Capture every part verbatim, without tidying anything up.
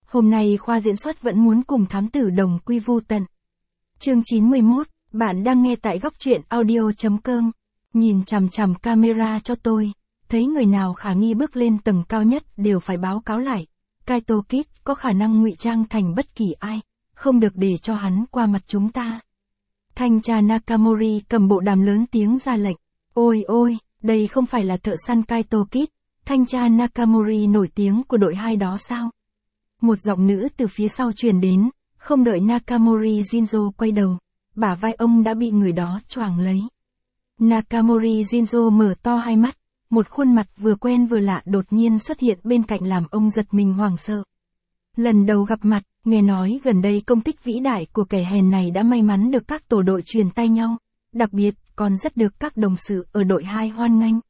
Hôm nay khoa diễn xuất vẫn muốn cùng thám tử đồng quy vu tận. Chương chín mươi mốt, bạn đang nghe tại góc truyện audio chấm com. Nhìn chằm chằm camera cho tôi, thấy người nào khả nghi bước lên tầng cao nhất đều phải báo cáo lại. Kaito Kid có khả năng ngụy trang thành bất kỳ ai, không được để cho hắn qua mặt chúng ta. Thanh tra Nakamori cầm bộ đàm lớn tiếng ra lệnh. Ôi ôi, đây không phải là thợ săn Kaito Kid, thanh tra Nakamori nổi tiếng của đội hai đó sao? Một giọng nữ từ phía sau truyền đến, không đợi Nakamori Shinzo quay đầu, bả vai ông đã bị người đó choàng lấy. Nakamori Shinzo mở to hai mắt, một khuôn mặt vừa quen vừa lạ đột nhiên xuất hiện bên cạnh làm ông giật mình hoảng sợ. Lần đầu gặp mặt, nghe nói gần đây công tích vĩ đại của kẻ hèn này đã may mắn được các tổ đội truyền tay nhau, đặc biệt còn rất được các đồng sự ở đội hai hoan nghênh.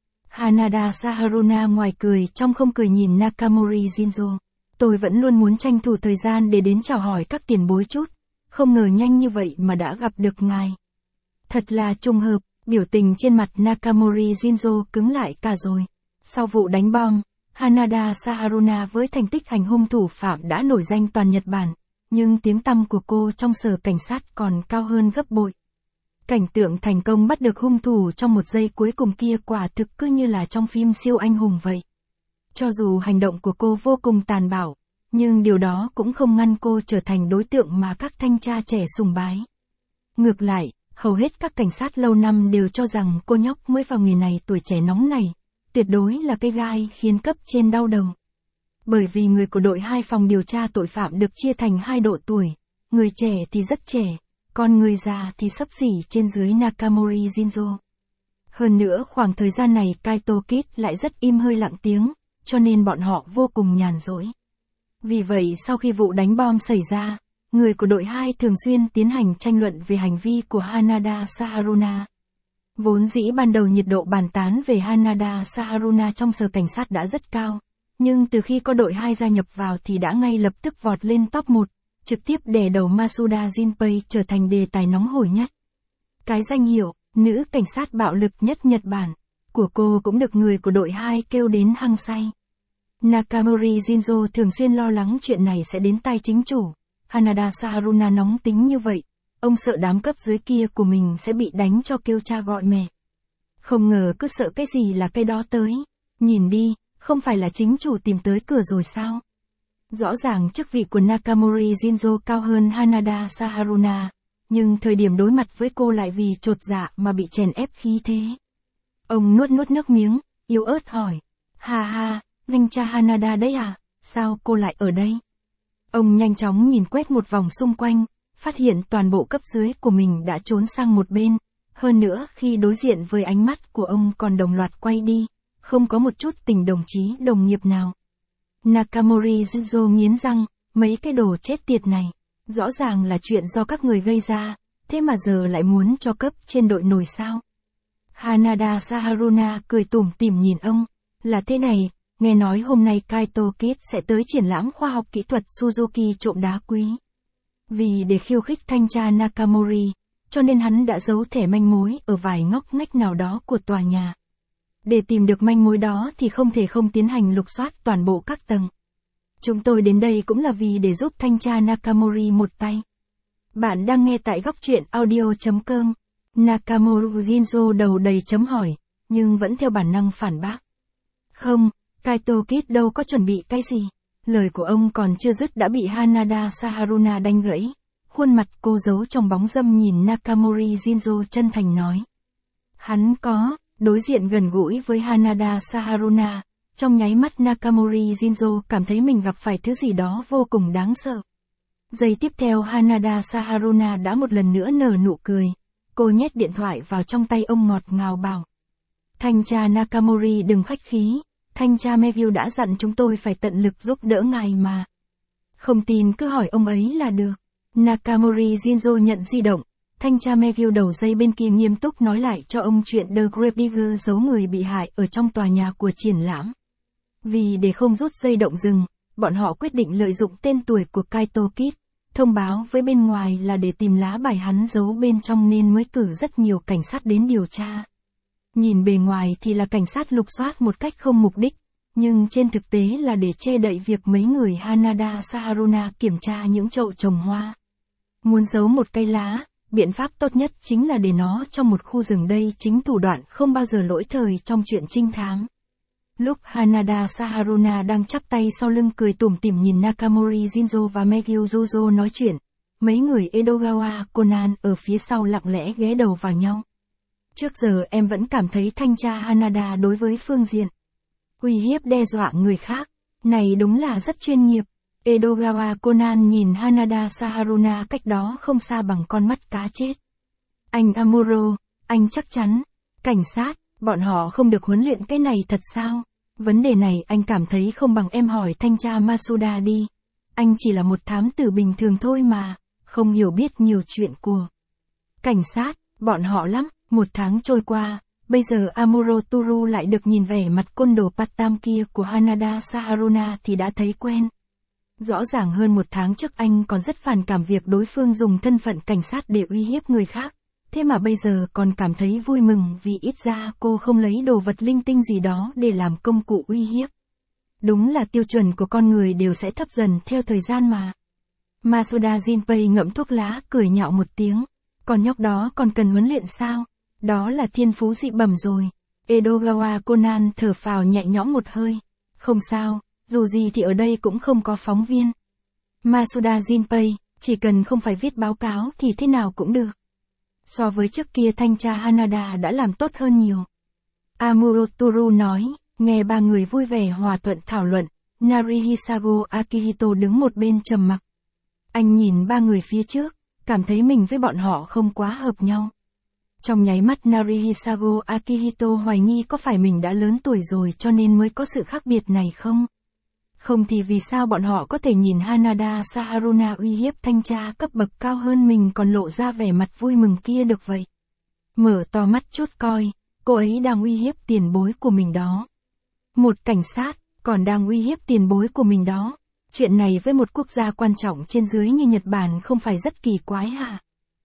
Hanada Saharuna ngoài cười trong không cười nhìn Nakamori Shinzo. Tôi vẫn luôn muốn tranh thủ thời gian để đến chào hỏi các tiền bối chút, không ngờ nhanh như vậy mà đã gặp được ngài. Thật là trùng hợp, biểu tình trên mặt Nakamori Shinzo cứng lại cả rồi. Sau vụ đánh bom, Hanada Saharuna với thành tích hành hung thủ phạm đã nổi danh toàn Nhật Bản, nhưng tiếng tăm của cô trong sở cảnh sát còn cao hơn gấp bội. Cảnh tượng thành công bắt được hung thủ trong một giây cuối cùng kia quả thực cứ như là trong phim siêu anh hùng vậy. Cho dù hành động của cô vô cùng tàn bạo, nhưng điều đó cũng không ngăn cô trở thành đối tượng mà các thanh tra trẻ sùng bái. Ngược lại, hầu hết các cảnh sát lâu năm đều cho rằng cô nhóc mới vào nghề này tuổi trẻ nóng này, tuyệt đối là cây gai khiến cấp trên đau đầu. Bởi vì người của đội hai phòng điều tra tội phạm được chia thành hai độ tuổi, người trẻ thì rất trẻ, còn người già thì xấp xỉ trên dưới Nakamori Shinzo. Hơn nữa khoảng thời gian này Kaito Kid lại rất im hơi lặng tiếng, cho nên bọn họ vô cùng nhàn rỗi. Vì vậy sau khi vụ đánh bom xảy ra, người của đội hai thường xuyên tiến hành tranh luận về hành vi của Hanada Saharuna. Vốn dĩ ban đầu nhiệt độ bàn tán về Hanada Saharuna trong sở cảnh sát đã rất cao, nhưng từ khi có đội hai gia nhập vào thì đã ngay lập tức vọt lên top một, trực tiếp đè đầu Masuda Jinpei trở thành đề tài nóng hổi nhất. Cái danh hiệu, nữ cảnh sát bạo lực nhất Nhật Bản, của cô cũng được người của đội hai kêu đến hăng say. Nakamori Shinzo thường xuyên lo lắng chuyện này sẽ đến tai chính chủ. Hanada Saharuna nóng tính như vậy, ông sợ đám cấp dưới kia của mình sẽ bị đánh cho kêu cha gọi mẹ. Không ngờ cứ sợ cái gì là cái đó tới. Nhìn đi, không phải là chính chủ tìm tới cửa rồi sao? Rõ ràng chức vị của Nakamori Shinzo cao hơn Hanada Saharuna, nhưng thời điểm đối mặt với cô lại vì chột dạ mà bị chèn ép khí thế. Ông nuốt nuốt nước miếng, yếu ớt hỏi. Ha ha, thanh tra Hanada đấy à, sao cô lại ở đây? Ông nhanh chóng nhìn quét một vòng xung quanh, phát hiện toàn bộ cấp dưới của mình đã trốn sang một bên. Hơn nữa khi đối diện với ánh mắt của ông còn đồng loạt quay đi, không có một chút tình đồng chí đồng nghiệp nào. Nakamori Shinzo nghiến răng, mấy cái đồ chết tiệt này, rõ ràng là chuyện do các người gây ra, thế mà giờ lại muốn cho cấp trên đội nổi sao? Hanada Saharuna cười tủm tỉm nhìn ông, là thế này, nghe nói hôm nay Kaito Kid sẽ tới triển lãm khoa học kỹ thuật Suzuki trộm đá quý. Vì để khiêu khích thanh tra Nakamori, cho nên hắn đã giấu thẻ manh mối ở vài ngóc ngách nào đó của tòa nhà. Để tìm được manh mối đó thì không thể không tiến hành lục soát toàn bộ các tầng. Chúng tôi đến đây cũng là vì để giúp thanh tra Nakamori một tay. Bạn đang nghe tại góc truyện audio chấm com. Nakamori Shinzo đầu đầy chấm hỏi, nhưng vẫn theo bản năng phản bác. Không, Kaito Kid đâu có chuẩn bị cái gì. Lời của ông còn chưa dứt đã bị Hanada Saharuna đánh gãy. Khuôn mặt cô giấu trong bóng râm nhìn Nakamori Shinzo chân thành nói. Hắn có, đối diện gần gũi với Hanada Saharuna, trong nháy mắt Nakamori Shinzo cảm thấy mình gặp phải thứ gì đó vô cùng đáng sợ. Giây tiếp theo Hanada Saharuna đã một lần nữa nở nụ cười. Cô nhét điện thoại vào trong tay ông ngọt ngào bảo. Thanh tra Nakamori đừng khách khí, thanh tra Megyu đã dặn chúng tôi phải tận lực giúp đỡ ngài mà. Không tin cứ hỏi ông ấy là được. Nakamori Shinzo nhận di động, thanh tra Megyu đầu dây bên kia nghiêm túc nói lại cho ông chuyện The Gravedigger giấu người bị hại ở trong tòa nhà của triển lãm. Vì để không rút dây động rừng, bọn họ quyết định lợi dụng tên tuổi của Kaito Kid, thông báo với bên ngoài là để tìm lá bài hắn giấu bên trong nên mới cử rất nhiều cảnh sát đến điều tra. Nhìn bề ngoài thì là cảnh sát lục soát một cách không mục đích, nhưng trên thực tế là để che đậy việc mấy người Hanada Saharuna kiểm tra những chậu trồng hoa. Muốn giấu một cây lá, biện pháp tốt nhất chính là để nó trong một khu rừng, đây chính thủ đoạn không bao giờ lỗi thời trong chuyện trinh thám. Lúc Hanada Saharuna đang chắp tay sau lưng cười tủm tỉm nhìn Nakamori Jinzo và Megyu Jojo nói chuyện, mấy người Edogawa Conan ở phía sau lặng lẽ ghé đầu vào nhau. Trước giờ em vẫn cảm thấy thanh tra Hanada đối với phương diện uy hiếp đe dọa người khác, này đúng là rất chuyên nghiệp. Edogawa Conan nhìn Hanada Saharuna cách đó không xa bằng con mắt cá chết. Anh Amuro, anh chắc chắn, cảnh sát, bọn họ không được huấn luyện cái này thật sao? Vấn đề này anh cảm thấy không bằng em hỏi thanh tra Masuda đi. Anh chỉ là một thám tử bình thường thôi mà, không hiểu biết nhiều chuyện của cảnh sát, bọn họ lắm. Một tháng trôi qua, bây giờ Amuro Toru lại được nhìn vẻ mặt côn đồ Pattam kia của Hanada Saharuna thì đã thấy quen. Rõ ràng hơn một tháng trước anh còn rất phản cảm việc đối phương dùng thân phận cảnh sát để uy hiếp người khác, thế mà bây giờ còn cảm thấy vui mừng vì ít ra cô không lấy đồ vật linh tinh gì đó để làm công cụ uy hiếp. Đúng là tiêu chuẩn của con người đều sẽ thấp dần theo thời gian mà. Masuda Jinpei ngậm thuốc lá cười nhạo một tiếng, còn nhóc đó còn cần huấn luyện sao? Đó là thiên phú dị bẩm rồi. Edogawa Conan thở phào nhẹ nhõm một hơi. Không sao, dù gì thì ở đây cũng không có phóng viên. Masuda Jinpei, chỉ cần không phải viết báo cáo thì thế nào cũng được. So với trước kia thanh tra Hanada đã làm tốt hơn nhiều. Amuro Toru nói, nghe ba người vui vẻ hòa thuận thảo luận, Narihisago Akihito đứng một bên trầm mặc. Anh nhìn ba người phía trước, cảm thấy mình với bọn họ không quá hợp nhau. Trong nháy mắt Narihisago Akihito hoài nghi có phải mình đã lớn tuổi rồi cho nên mới có sự khác biệt này không? Không thì vì sao bọn họ có thể nhìn Hanada Saharuna uy hiếp thanh tra cấp bậc cao hơn mình còn lộ ra vẻ mặt vui mừng kia được vậy? Mở to mắt chút coi, cô ấy đang uy hiếp tiền bối của mình đó. Một cảnh sát, còn đang uy hiếp tiền bối của mình đó. Chuyện này với một quốc gia quan trọng trên dưới như Nhật Bản không phải rất kỳ quái hả?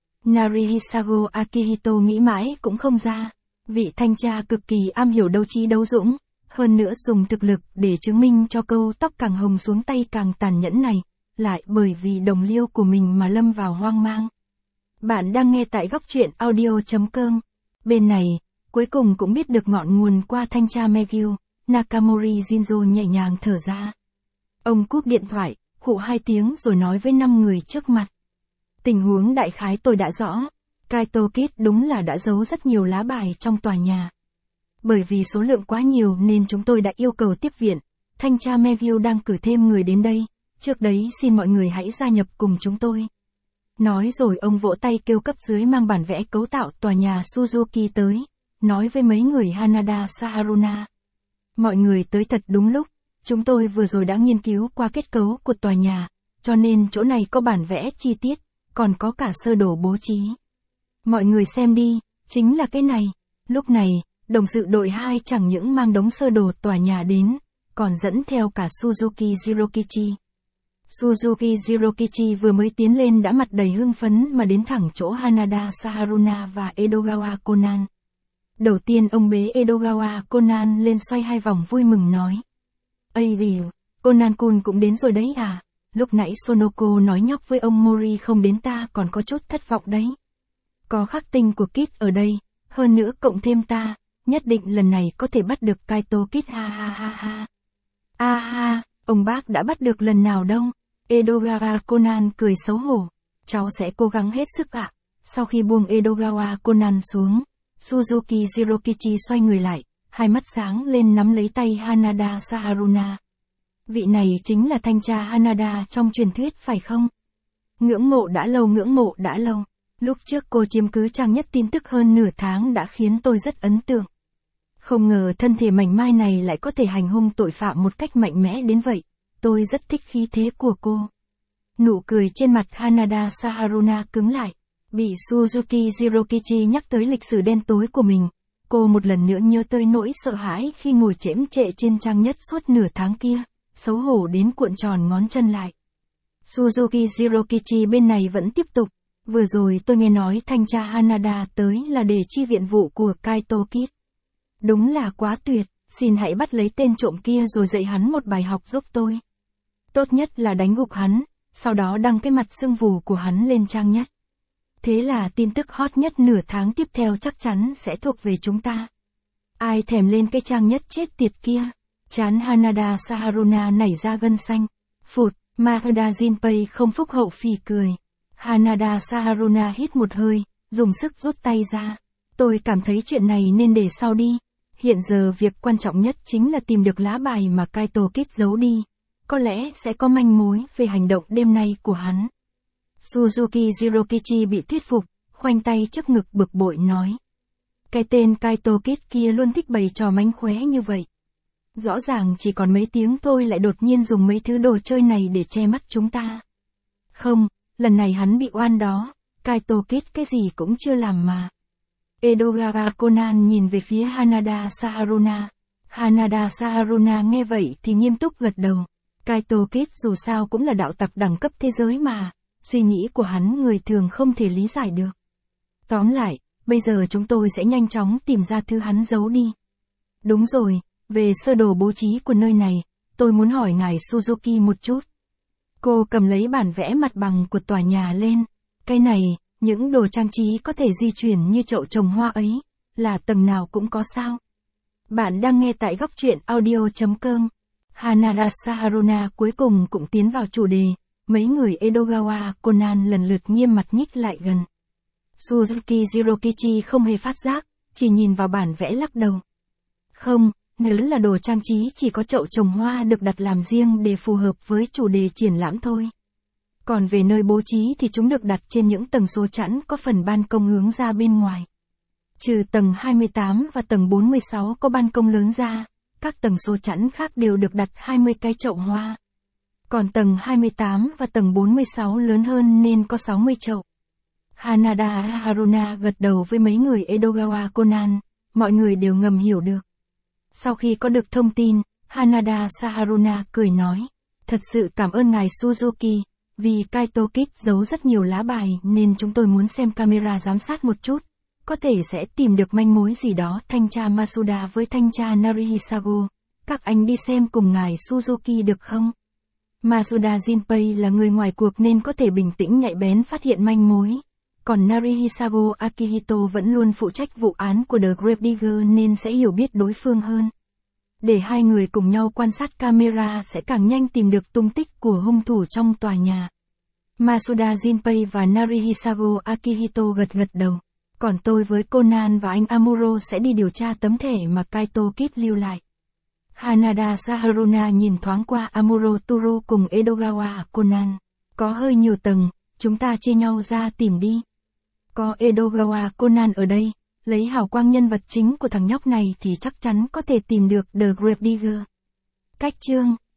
Narihisago Akihito nghĩ mãi cũng không ra. Vị thanh tra cực kỳ am hiểu đấu trí đấu dũng, hơn nữa dùng thực lực để chứng minh cho câu tóc càng hồng xuống tay càng tàn nhẫn này, lại bởi vì đồng liêu của mình mà lâm vào hoang mang. Bạn đang nghe tại góc truyện audio chấm com. Bên này, cuối cùng cũng biết được ngọn nguồn qua thanh tra Megyu, Nakamori Jinzo nhẹ nhàng thở ra. Ông cúp điện thoại, khụ hai tiếng rồi nói với năm người trước mặt. Tình huống đại khái tôi đã rõ, Kaito Kid đúng là đã giấu rất nhiều lá bài trong tòa nhà. Bởi vì số lượng quá nhiều nên chúng tôi đã yêu cầu tiếp viện, thanh tra Megyu đang cử thêm người đến đây, trước đấy xin mọi người hãy gia nhập cùng chúng tôi. Nói rồi ông vỗ tay kêu cấp dưới mang bản vẽ cấu tạo tòa nhà Suzuki tới, nói với mấy người Hanada Saharuna. Mọi người tới thật đúng lúc, chúng tôi vừa rồi đã nghiên cứu qua kết cấu của tòa nhà, cho nên chỗ này có bản vẽ chi tiết, còn có cả sơ đồ bố trí. Mọi người xem đi, chính là cái này. Lúc này, đồng sự đội hai chẳng những mang đống sơ đồ tòa nhà đến, còn dẫn theo cả Suzuki Jirokichi. Suzuki Jirokichi vừa mới tiến lên đã mặt đầy hưng phấn mà đến thẳng chỗ Hanada Saharuna và Edogawa Conan. Đầu tiên ông bế Edogawa Conan lên xoay hai vòng vui mừng nói. Ây rìu, Conan-kun cũng đến rồi đấy à? Lúc nãy Sonoko nói nhóc với ông Mori không đến ta còn có chút thất vọng đấy. Có khắc tinh của Kid ở đây, hơn nữa cộng thêm ta, nhất định lần này có thể bắt được Kaito Kid ha ha ha ha. A ha, ông bác đã bắt được lần nào đâu? Edogawa Conan cười xấu hổ. Cháu sẽ cố gắng hết sức ạ. Sau khi buông Edogawa Conan xuống, Suzuki Jirokichi xoay người lại, hai mắt sáng lên nắm lấy tay Hanada Saharuna. Vị này chính là thanh tra Hanada trong truyền thuyết phải không? Ngưỡng mộ đã lâu ngưỡng mộ đã lâu. Lúc trước cô chiếm cứ trang nhất tin tức hơn nửa tháng đã khiến tôi rất ấn tượng. Không ngờ thân thể mảnh mai này lại có thể hành hung tội phạm một cách mạnh mẽ đến vậy. Tôi rất thích khí thế của cô. Nụ cười trên mặt Hanada Saharuna cứng lại. Bị Suzuki Jirokichi nhắc tới lịch sử đen tối của mình, cô một lần nữa nhớ tới nỗi sợ hãi khi ngồi chễm chệ trên trang nhất suốt nửa tháng kia, xấu hổ đến cuộn tròn ngón chân lại. Suzuki Jirokichi bên này vẫn tiếp tục. Vừa rồi tôi nghe nói thanh tra Hanada tới là để chi viện vụ của Kaito Kid. Đúng là quá tuyệt, Xin hãy bắt lấy tên trộm kia rồi dạy hắn một bài học giúp tôi. Tốt nhất là đánh gục hắn, sau đó đăng cái mặt sưng vù của hắn lên trang nhất. Thế là tin tức hot nhất nửa tháng tiếp theo chắc chắn sẽ thuộc về chúng ta. Ai thèm lên cái trang nhất chết tiệt kia. Chán Hanada Saharuna nảy ra gân xanh. Phụt, Mahuda Jinpei không phúc hậu phì cười. Hanada Saharuna hít một hơi, dùng sức rút tay ra. Tôi cảm thấy chuyện này nên để sau đi. Hiện giờ việc quan trọng nhất chính là tìm được lá bài mà Kaito Kid giấu đi. Có lẽ sẽ có manh mối về hành động đêm nay của hắn. Suzuki Jirokichi bị thuyết phục, khoanh tay trước ngực bực bội nói. Cái tên Kaito Kid kia luôn thích bày trò mánh khóe như vậy. Rõ ràng chỉ còn mấy tiếng thôi lại đột nhiên dùng mấy thứ đồ chơi này để che mắt chúng ta. Không, lần này hắn bị oan đó, Kaito Kid cái gì cũng chưa làm mà. Edogawa Conan nhìn về phía Hanada Saharuna. Hanada Saharuna nghe vậy thì nghiêm túc gật đầu. Kaito Kid dù sao cũng là đạo tặc đẳng cấp thế giới mà, suy nghĩ của hắn người thường không thể lý giải được. Tóm lại, bây giờ chúng tôi sẽ nhanh chóng tìm ra thứ hắn giấu đi. Đúng rồi, về sơ đồ bố trí của nơi này, tôi muốn hỏi ngài Suzuki một chút. Cô cầm lấy bản vẽ mặt bằng của tòa nhà lên. Cái này, những đồ trang trí có thể di chuyển như chậu trồng hoa ấy, là tầng nào cũng có sao. Bạn đang nghe tại góc truyện audio chấm com. Hanada Saharuna cuối cùng cũng tiến vào chủ đề, mấy người Edogawa Conan lần lượt nghiêm mặt nhích lại gần. Suzuki Jirokichi không hề phát giác, chỉ nhìn vào bản vẽ lắc đầu. Không, nếu là đồ trang trí chỉ có chậu trồng hoa được đặt làm riêng để phù hợp với chủ đề triển lãm thôi. Còn về nơi bố trí thì chúng được đặt trên những tầng số chẵn có phần ban công hướng ra bên ngoài. Trừ tầng hai mươi tám và tầng bốn mươi sáu có ban công lớn ra, các tầng số chẵn khác đều được đặt hai mươi cái chậu hoa. Còn tầng hai mươi tám và tầng bốn mươi sáu lớn hơn nên có sáu mươi chậu. Hanada Haruna gật đầu với mấy người Edogawa Conan, mọi người đều ngầm hiểu được. Sau khi có được thông tin, Hanada Saharuna cười nói, thật sự cảm ơn ngài Suzuki, vì Kaito Kid giấu rất nhiều lá bài nên chúng tôi muốn xem camera giám sát một chút, có thể sẽ tìm được manh mối gì đó. Thanh tra Masuda với thanh tra Narihisago, các anh đi xem cùng ngài Suzuki được không? Masuda Jinpei là người ngoài cuộc nên có thể bình tĩnh nhạy bén phát hiện manh mối. Còn Narihisago Akihito vẫn luôn phụ trách vụ án của The Gravedigger nên sẽ hiểu biết đối phương hơn. Để hai người cùng nhau quan sát camera sẽ càng nhanh tìm được tung tích của hung thủ trong tòa nhà. Masuda Jinpei và Narihisago Akihito gật gật đầu. Còn tôi với Conan và anh Amuro sẽ đi điều tra tấm thẻ mà Kaito Kid lưu lại. Hanada Saharuna nhìn thoáng qua Amuro Turu cùng Edogawa Conan. Có hơi nhiều tầng, chúng ta chia nhau ra tìm đi. Có Edogawa Conan ở đây, lấy hào quang nhân vật chính của thằng nhóc này thì chắc chắn có thể tìm được The Gravedigger. Cách chương